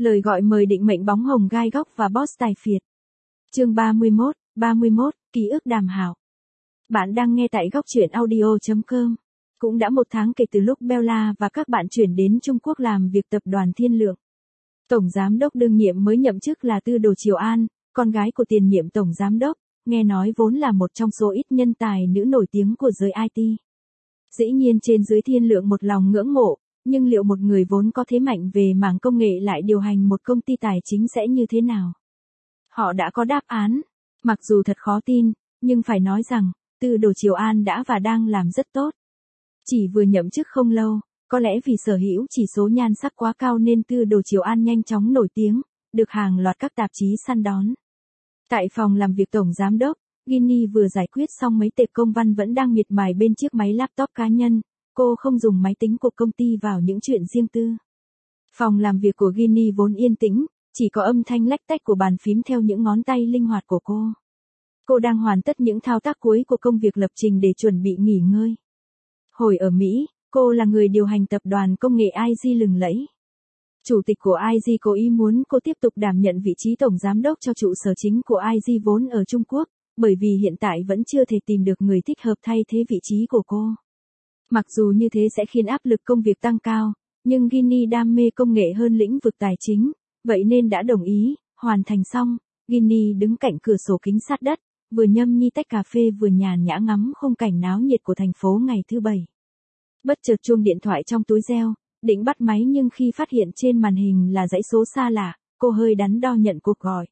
Lời gọi mời định mệnh bóng hồng gai góc và boss tài phiệt. Chương 31, ký ức Đàm Hảo. Bạn đang nghe tại góc truyện audio.com. Cũng đã 1 tháng kể từ lúc Bella và các bạn chuyển đến Trung Quốc làm việc tập đoàn Thiên Lượng. Tổng giám đốc đương nhiệm mới nhậm chức là Tư Đồ Triều An, con gái của tiền nhiệm tổng giám đốc, nghe nói vốn là một trong số ít nhân tài nữ nổi tiếng của giới IT. Dĩ nhiên trên dưới Thiên Lượng một lòng ngưỡng mộ, nhưng liệu một người vốn có thế mạnh về mảng công nghệ lại điều hành một công ty tài chính sẽ như thế nào? Họ đã có đáp án. Mặc dù thật khó tin, nhưng phải nói rằng, Tư Đồ Triều An đã và đang làm rất tốt. Chỉ vừa nhậm chức không lâu, có lẽ vì sở hữu chỉ số nhan sắc quá cao nên Tư Đồ Triều An nhanh chóng nổi tiếng, được hàng loạt các tạp chí săn đón. Tại phòng làm việc tổng giám đốc, Ginny vừa giải quyết xong mấy tệp công văn vẫn đang miệt mài bên chiếc máy laptop cá nhân. Cô không dùng máy tính của công ty vào những chuyện riêng tư. Phòng làm việc của Ginny vốn yên tĩnh, chỉ có âm thanh lách tách của bàn phím theo những ngón tay linh hoạt của cô. Cô đang hoàn tất những thao tác cuối của công việc lập trình để chuẩn bị nghỉ ngơi. Hồi ở Mỹ, cô là người điều hành tập đoàn công nghệ IG lừng lẫy. Chủ tịch của IG cố ý muốn cô tiếp tục đảm nhận vị trí tổng giám đốc cho trụ sở chính của IG vốn ở Trung Quốc, bởi vì hiện tại vẫn chưa thể tìm được người thích hợp thay thế vị trí của cô. Mặc dù như thế sẽ khiến áp lực công việc tăng cao, nhưng Ginny đam mê công nghệ hơn lĩnh vực tài chính, vậy nên đã đồng ý. Hoàn thành xong, Ginny đứng cạnh cửa sổ kính sát đất, vừa nhâm nhi tách cà phê vừa nhàn nhã ngắm khung cảnh náo nhiệt của thành phố ngày thứ Bảy. Bất chợt chuông điện thoại trong túi reo, định bắt máy nhưng khi phát hiện trên màn hình là dãy số xa lạ, cô hơi đắn đo nhận cuộc gọi.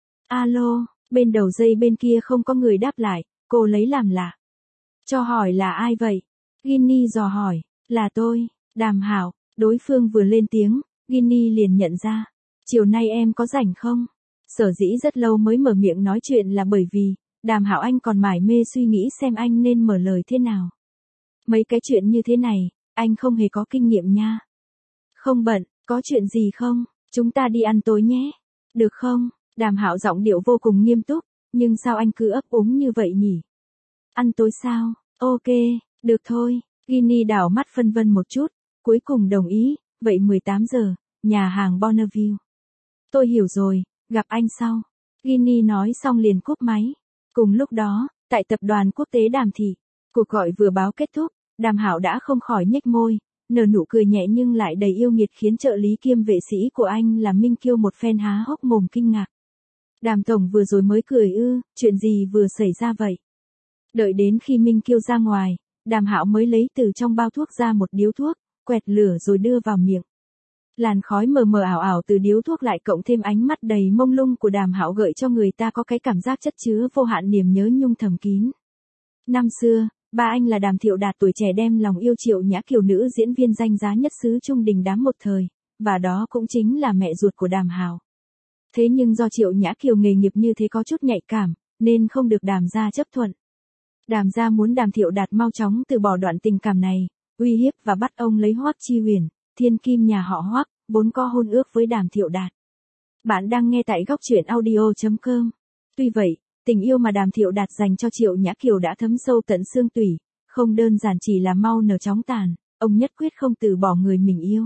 Alo, bên đầu dây bên kia không có người đáp lại, cô lấy làm lạ. Cho hỏi là ai vậy? Ginny dò hỏi. Là tôi, Đàm Hảo. Đối phương vừa lên tiếng, Ginny liền nhận ra. Chiều nay em có rảnh không? Sở dĩ rất lâu mới mở miệng nói chuyện là bởi vì, Đàm Hảo anh còn mải mê suy nghĩ xem anh nên mở lời thế nào. Mấy cái chuyện như thế này, anh không hề có kinh nghiệm nha. Không bận, có chuyện gì không? Chúng ta đi ăn tối nhé. Được không? Đàm Hảo giọng điệu vô cùng nghiêm túc, nhưng sao anh cứ ấp úng như vậy nhỉ? Ăn tối sao? Ok. Được thôi, Ginny đảo mắt phân vân một chút, cuối cùng đồng ý, vậy 18 giờ, nhà hàng Bonneville. Tôi hiểu rồi, gặp anh sau. Ginny nói xong liền cúp máy. Cùng lúc đó, tại tập đoàn quốc tế Đàm Thị, cuộc gọi vừa báo kết thúc, Đàm Hảo đã không khỏi nhếch môi, nở nụ cười nhẹ nhưng lại đầy yêu nghiệt khiến trợ lý kiêm vệ sĩ của anh là Minh Kiêu một phen há hốc mồm kinh ngạc. Đàm tổng vừa rồi mới cười chuyện gì vừa xảy ra vậy? Đợi đến khi Minh Kiêu ra ngoài, Đàm Hảo mới lấy từ trong bao thuốc ra một điếu thuốc, quẹt lửa rồi đưa vào miệng. Làn khói mờ mờ ảo ảo từ điếu thuốc lại cộng thêm ánh mắt đầy mông lung của Đàm Hảo gợi cho người ta có cái cảm giác chất chứa vô hạn niềm nhớ nhung thầm kín. Năm xưa, ba anh là Đàm Thiệu Đạt tuổi trẻ đem lòng yêu Triệu Nhã Kiều nữ diễn viên danh giá nhất xứ Trung đình đám một thời, và đó cũng chính là mẹ ruột của Đàm Hảo. Thế nhưng do Triệu Nhã Kiều nghề nghiệp như thế có chút nhạy cảm, nên không được Đàm gia chấp thuận. Đàm gia muốn Đàm Thiệu Đạt mau chóng từ bỏ đoạn tình cảm này, uy hiếp và bắt ông lấy Hoắc Chi Huyền, thiên kim nhà họ Hoắc, vốn có hôn ước với Đàm Thiệu Đạt. Bạn đang nghe tại góc truyện audio.com. Tuy vậy, tình yêu mà Đàm Thiệu Đạt dành cho Triệu Nhã Kiều đã thấm sâu tận xương tủy, không đơn giản chỉ là mau nở chóng tàn, ông nhất quyết không từ bỏ người mình yêu.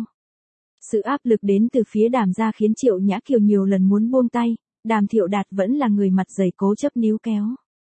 Sự áp lực đến từ phía Đàm gia khiến Triệu Nhã Kiều nhiều lần muốn buông tay, Đàm Thiệu Đạt vẫn là người mặt dày cố chấp níu kéo.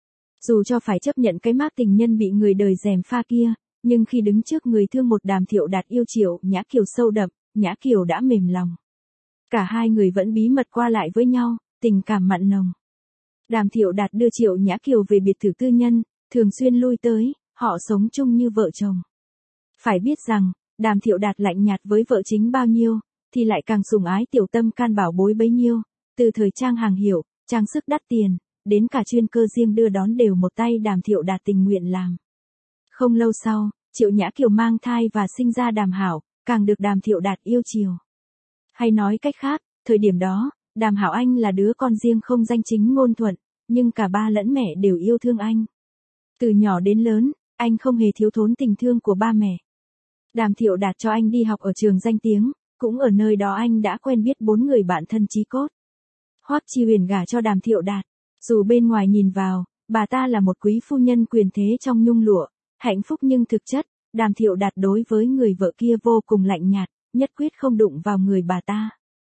Dù cho phải chấp nhận cái mác tình nhân bị người đời gièm pha kia, nhưng khi đứng trước người thương một Đàm Thiệu Đạt yêu Triệu Nhã Kiều sâu đậm, Nhã Kiều đã mềm lòng. Cả hai người vẫn bí mật qua lại với nhau, tình cảm mặn nồng. Đàm Thiệu Đạt đưa Triệu Nhã Kiều về biệt thự tư nhân, thường xuyên lui tới, họ sống chung như vợ chồng. Phải biết rằng, Đàm Thiệu Đạt lạnh nhạt với vợ chính bao nhiêu, thì lại càng sủng ái tiểu tâm can bảo bối bấy nhiêu, từ thời trang hàng hiệu, trang sức đắt tiền, đến cả chuyên cơ riêng đưa đón đều một tay Đàm Thiệu Đạt tình nguyện làm. Không lâu sau, Triệu Nhã Kiều mang thai và sinh ra Đàm Hảo, càng được Đàm Thiệu Đạt yêu chiều. Hay nói cách khác, thời điểm đó, Đàm Hảo anh là đứa con riêng không danh chính ngôn thuận, nhưng cả ba lẫn mẹ đều yêu thương anh. Từ nhỏ đến lớn, anh không hề thiếu thốn tình thương của ba mẹ. Đàm Thiệu Đạt cho anh đi học ở trường danh tiếng, cũng ở nơi đó anh đã quen biết 4 người bạn thân chí cốt. Hoắc Chi Huyền gả cho Đàm Thiệu Đạt, dù bên ngoài nhìn vào, bà ta là một quý phu nhân quyền thế trong nhung lụa, hạnh phúc nhưng thực chất, Đàm Thiệu Đạt đối với người vợ kia vô cùng lạnh nhạt, nhất quyết không đụng vào người bà ta.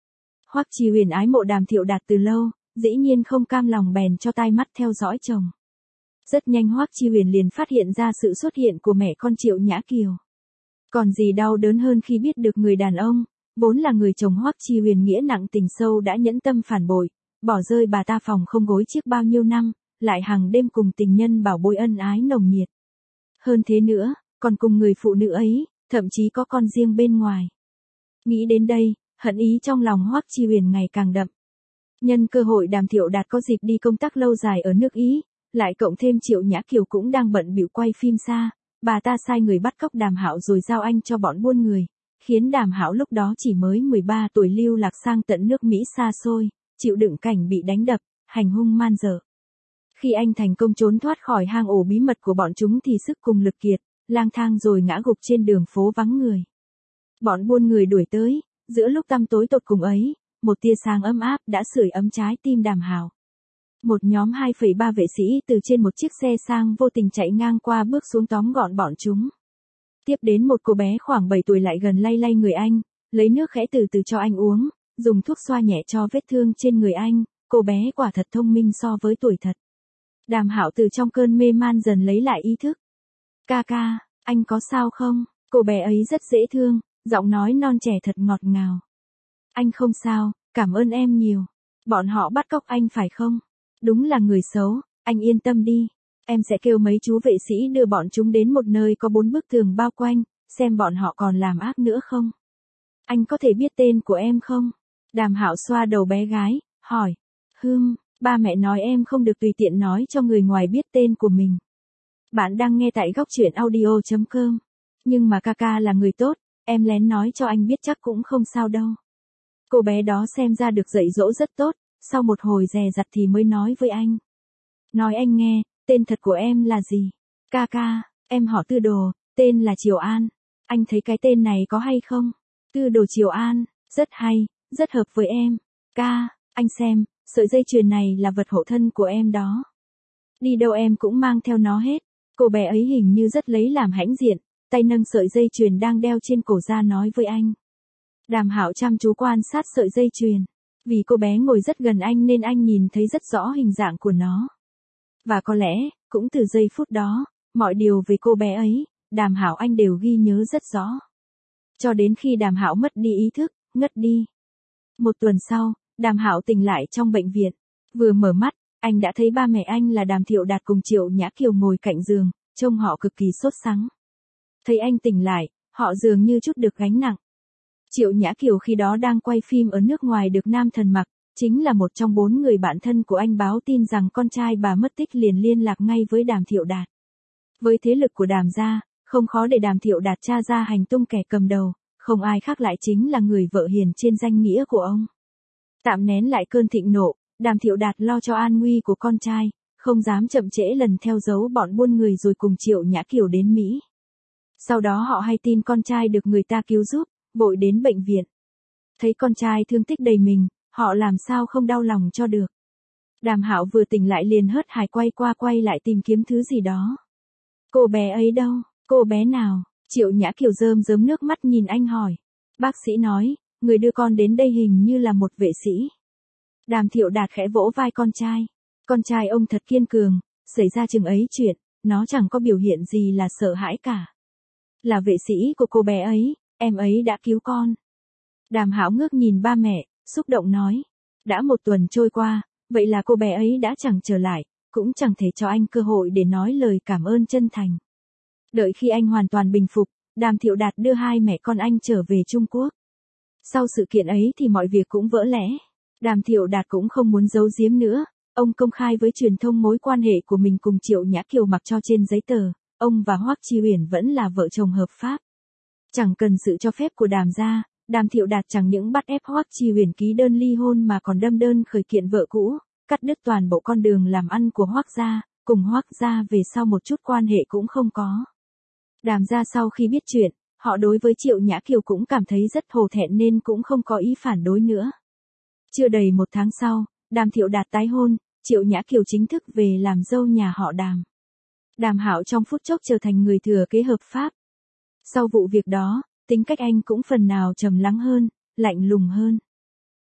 Hoắc Chi Huyền ái mộ Đàm Thiệu Đạt từ lâu, dĩ nhiên không cam lòng bèn cho tai mắt theo dõi chồng. Rất nhanh Hoắc Chi Huyền liền phát hiện ra sự xuất hiện của mẹ con Triệu Nhã Kiều. Còn gì đau đớn hơn khi biết được người đàn ông, vốn là người chồng Hoắc Chi Huyền nghĩa nặng tình sâu đã nhẫn tâm phản bội, bỏ rơi bà ta phòng không gối chiếc bao nhiêu năm, lại hàng đêm cùng tình nhân bảo bối ân ái nồng nhiệt. Hơn thế nữa, còn cùng người phụ nữ ấy, thậm chí có con riêng bên ngoài. Nghĩ đến đây, hận ý trong lòng Hoắc Chi Huyền ngày càng đậm. Nhân cơ hội Đàm Thiệu Đạt có dịp đi công tác lâu dài ở nước Ý, lại cộng thêm Triệu Nhã Kiều cũng đang bận bịu quay phim xa, bà ta sai người bắt cóc Đàm Hạo rồi giao anh cho bọn buôn người, khiến Đàm Hạo lúc đó chỉ mới 13 tuổi lưu lạc sang tận nước Mỹ xa xôi, chịu đựng cảnh bị đánh đập, hành hung man dợ. Khi anh thành công trốn thoát khỏi hang ổ bí mật của bọn chúng thì sức cùng lực kiệt, lang thang rồi ngã gục trên đường phố vắng người. Bọn buôn người đuổi tới, giữa lúc tăm tối tột cùng ấy, một tia sáng ấm áp đã sưởi ấm trái tim Đàm Hạo. Một nhóm 2,3 vệ sĩ từ trên một chiếc xe sang vô tình chạy ngang qua bước xuống tóm gọn bọn chúng. Tiếp đến một cô bé khoảng 7 tuổi lại gần lay lay người anh, lấy nước khẽ từ từ cho anh uống, dùng thuốc xoa nhẹ cho vết thương trên người anh, cô bé quả thật thông minh so với tuổi thật. Đàm Hạo từ trong cơn mê man dần lấy lại ý thức. Ca ca, anh có sao không? Cô bé ấy rất dễ thương, giọng nói non trẻ thật ngọt ngào. Anh không sao, cảm ơn em nhiều. Bọn họ bắt cóc anh phải không? Đúng là người xấu, anh yên tâm đi. Em sẽ kêu mấy chú vệ sĩ đưa bọn chúng đến một nơi có 4 bức tường bao quanh, xem bọn họ còn làm ác nữa không. Anh có thể biết tên của em không? Đàm Hạo xoa đầu bé gái, hỏi. Ba mẹ nói em không được tùy tiện nói cho người ngoài biết tên của mình. Bạn đang nghe tại góc truyện audio.com. Nhưng mà ca là người tốt, em lén nói cho anh biết chắc cũng không sao đâu. Cô bé đó xem ra được dạy dỗ rất tốt, sau một hồi dè dặt thì mới nói với anh. Nói anh nghe, tên thật của em là gì? Ca, em họ Tư Đồ, tên là Triều An. Anh thấy cái tên này có hay không? Tư Đồ Triều An, rất hay, rất hợp với em. Anh xem, sợi dây chuyền này là vật hộ thân của em đó. Đi đâu em cũng mang theo nó hết. Cô bé ấy hình như rất lấy làm hãnh diện, tay nâng sợi dây chuyền đang đeo trên cổ ra nói với anh. Đàm Hạo chăm chú quan sát sợi dây chuyền. Vì cô bé ngồi rất gần anh nên anh nhìn thấy rất rõ hình dạng của nó. Và có lẽ, cũng từ giây phút đó, mọi điều về cô bé ấy, Đàm Hạo anh đều ghi nhớ rất rõ. Cho đến khi Đàm Hạo mất đi ý thức, ngất đi. Một tuần sau, Đàm Hạo tỉnh lại trong bệnh viện. Vừa mở mắt, anh đã thấy ba mẹ anh là Đàm Thiệu Đạt cùng Triệu Nhã Kiều ngồi cạnh giường, trông họ cực kỳ sốt sắng. Thấy anh tỉnh lại, họ dường như chút được gánh nặng. Triệu Nhã Kiều khi đó đang quay phim ở nước ngoài được nam thần mặc, chính là một trong 4 người bạn thân của anh báo tin rằng con trai bà mất tích liền liên lạc ngay với Đàm Thiệu Đạt. Với thế lực của Đàm gia, không khó để Đàm Thiệu Đạt tra ra hành tung kẻ cầm đầu, không ai khác lại chính là người vợ hiền trên danh nghĩa của ông. Tạm nén lại cơn thịnh nộ, Đàm Thiệu Đạt lo cho an nguy của con trai, không dám chậm trễ lần theo dấu bọn buôn người rồi cùng Triệu Nhã Kiều đến Mỹ. Sau đó họ hay tin con trai được người ta cứu giúp, vội đến bệnh viện. Thấy con trai thương tích đầy mình, họ làm sao không đau lòng cho được. Đàm Hạo vừa tỉnh lại liền hớt hải quay qua quay lại tìm kiếm thứ gì đó. Cô bé ấy đâu? Cô bé nào? Triệu Nhã Kiều rơm rớm nước mắt nhìn anh hỏi. Bác sĩ nói, người đưa con đến đây hình như là một vệ sĩ. Đàm Thiệu Đạt khẽ vỗ vai con trai. Con trai ông thật kiên cường, xảy ra chừng ấy chuyện, nó chẳng có biểu hiện gì là sợ hãi cả. Là vệ sĩ của cô bé ấy, em ấy đã cứu con. Đàm Hạo ngước nhìn ba mẹ, xúc động nói. Đã 1 tuần trôi qua, vậy là cô bé ấy đã chẳng trở lại, cũng chẳng thể cho anh cơ hội để nói lời cảm ơn chân thành. Đợi khi anh hoàn toàn bình phục, Đàm Thiệu Đạt đưa hai mẹ con anh trở về Trung Quốc. Sau sự kiện ấy thì mọi việc cũng vỡ lẽ. Đàm Thiệu Đạt cũng không muốn giấu giếm nữa, ông công khai với truyền thông mối quan hệ của mình cùng Triệu Nhã Kiều mặc cho trên giấy tờ, ông và Hoắc Chi Huyền vẫn là vợ chồng hợp pháp. Chẳng cần sự cho phép của Đàm gia, Đàm Thiệu Đạt chẳng những bắt ép Hoắc Chi Huyền ký đơn ly hôn mà còn đâm đơn khởi kiện vợ cũ, cắt đứt toàn bộ con đường làm ăn của Hoắc gia, cùng Hoắc gia về sau một chút quan hệ cũng không có. Đàm gia sau khi biết chuyện, họ đối với Triệu Nhã Kiều cũng cảm thấy rất hổ thẹn nên cũng không có ý phản đối nữa. Chưa đầy 1 tháng sau, Đàm Thiệu Đạt tái hôn, Triệu Nhã Kiều chính thức về làm dâu nhà họ Đàm. Đàm Hạo trong phút chốc trở thành người thừa kế hợp pháp. Sau vụ việc đó, tính cách anh cũng phần nào trầm lắng hơn, lạnh lùng hơn.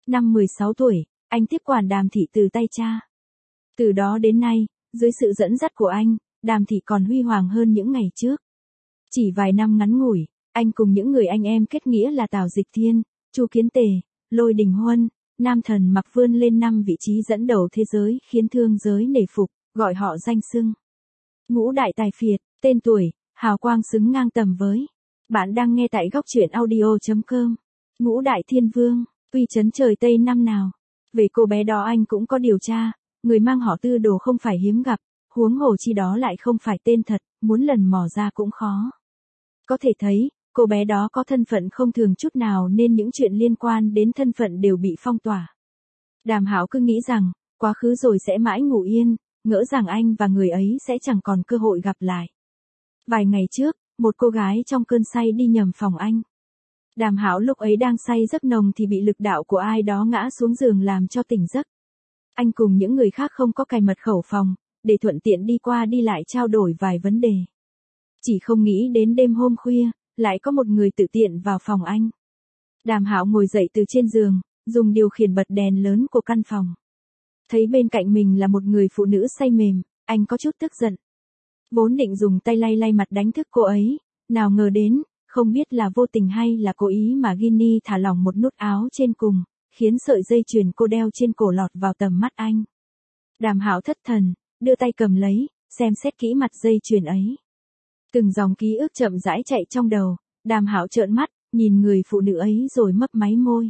Năm 16 tuổi, anh tiếp quản Đàm Thị từ tay cha. Từ đó đến nay, dưới sự dẫn dắt của anh, Đàm Thị còn huy hoàng hơn những ngày trước. Chỉ vài năm ngắn ngủi, anh cùng những người anh em kết nghĩa là Tào Dịch Thiên, Chu Kiến Tề, Lôi Đình Huân, Nam Thần Mặc vươn lên 5 vị trí dẫn đầu thế giới khiến thương giới nể phục, gọi họ danh xưng Ngũ Đại Tài Phiệt, tên tuổi, hào quang xứng ngang tầm với. Bạn đang nghe tại góc truyện audio.com. Ngũ Đại Thiên Vương, uy chấn trời Tây năm nào. Về cô bé đó anh cũng có điều tra, người mang họ Tư Đồ không phải hiếm gặp, huống hồ chi đó lại không phải tên thật, muốn lần mò ra cũng khó. Có thể thấy, cô bé đó có thân phận không thường chút nào nên những chuyện liên quan đến thân phận đều bị phong tỏa. Đàm Hạo cứ nghĩ rằng, quá khứ rồi sẽ mãi ngủ yên, ngỡ rằng anh và người ấy sẽ chẳng còn cơ hội gặp lại. Vài ngày trước, một cô gái trong cơn say đi nhầm phòng anh. Đàm Hạo lúc ấy đang say giấc nồng thì bị lực đạo của ai đó ngã xuống giường làm cho tỉnh giấc. Anh cùng những người khác không có cài mật khẩu phòng, để thuận tiện đi qua đi lại trao đổi vài vấn đề. Chỉ không nghĩ đến đêm hôm khuya, lại có một người tự tiện vào phòng anh. Đàm Hạo ngồi dậy từ trên giường, dùng điều khiển bật đèn lớn của căn phòng. Thấy bên cạnh mình là một người phụ nữ say mềm, anh có chút tức giận. Vốn định dùng tay lay lay mặt đánh thức cô ấy, nào ngờ đến, không biết là vô tình hay là cố ý mà Ginny thả lỏng một nút áo trên cùng, khiến sợi dây chuyền cô đeo trên cổ lọt vào tầm mắt anh. Đàm Hạo thất thần, đưa tay cầm lấy, xem xét kỹ mặt dây chuyền ấy. Từng dòng ký ức chậm rãi chạy trong đầu, Đàm Hạo trợn mắt, nhìn người phụ nữ ấy rồi mấp máy môi.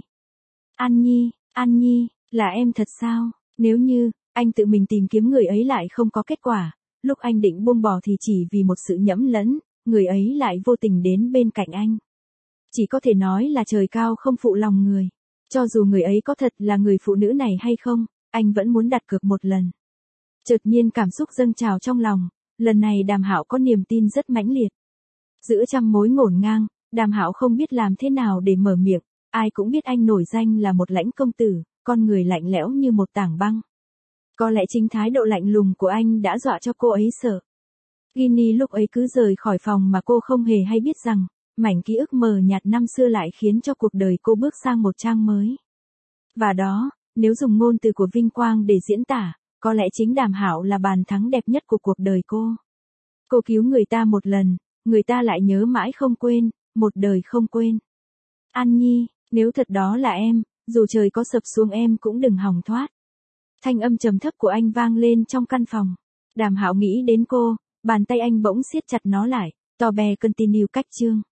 An Nhi, là em thật sao? Nếu như, anh tự mình tìm kiếm người ấy lại không có kết quả, lúc anh định buông bỏ thì chỉ vì một sự nhẫm lẫn, người ấy lại vô tình đến bên cạnh anh. Chỉ có thể nói là trời cao không phụ lòng người. Cho dù người ấy có thật là người phụ nữ này hay không, anh vẫn muốn đặt cược một lần. Chợt nhiên cảm xúc dâng trào trong lòng, lần này Đàm Hạo có niềm tin rất mãnh liệt. Giữa trăm mối ngổn ngang, Đàm Hạo không biết làm thế nào để mở miệng, ai cũng biết anh nổi danh là một lãnh công tử, con người lạnh lẽo như một tảng băng. Có lẽ chính thái độ lạnh lùng của anh đã dọa cho cô ấy sợ. Ginny lúc ấy cứ rời khỏi phòng mà cô không hề hay biết rằng, mảnh ký ức mờ nhạt năm xưa lại khiến cho cuộc đời cô bước sang một trang mới. Và đó, nếu dùng ngôn từ của vinh quang để diễn tả, có lẽ chính Đàm Hạo là bàn thắng đẹp nhất của cuộc đời cô. Cô cứu người ta một lần, người ta lại nhớ mãi không quên, một đời không quên. An Nhi, nếu thật đó là em, dù trời có sập xuống em cũng đừng hòng thoát. Thanh âm trầm thấp của anh vang lên trong căn phòng. Đàm Hạo nghĩ đến cô, bàn tay anh bỗng siết chặt nó lại. Tò be continue cách chương.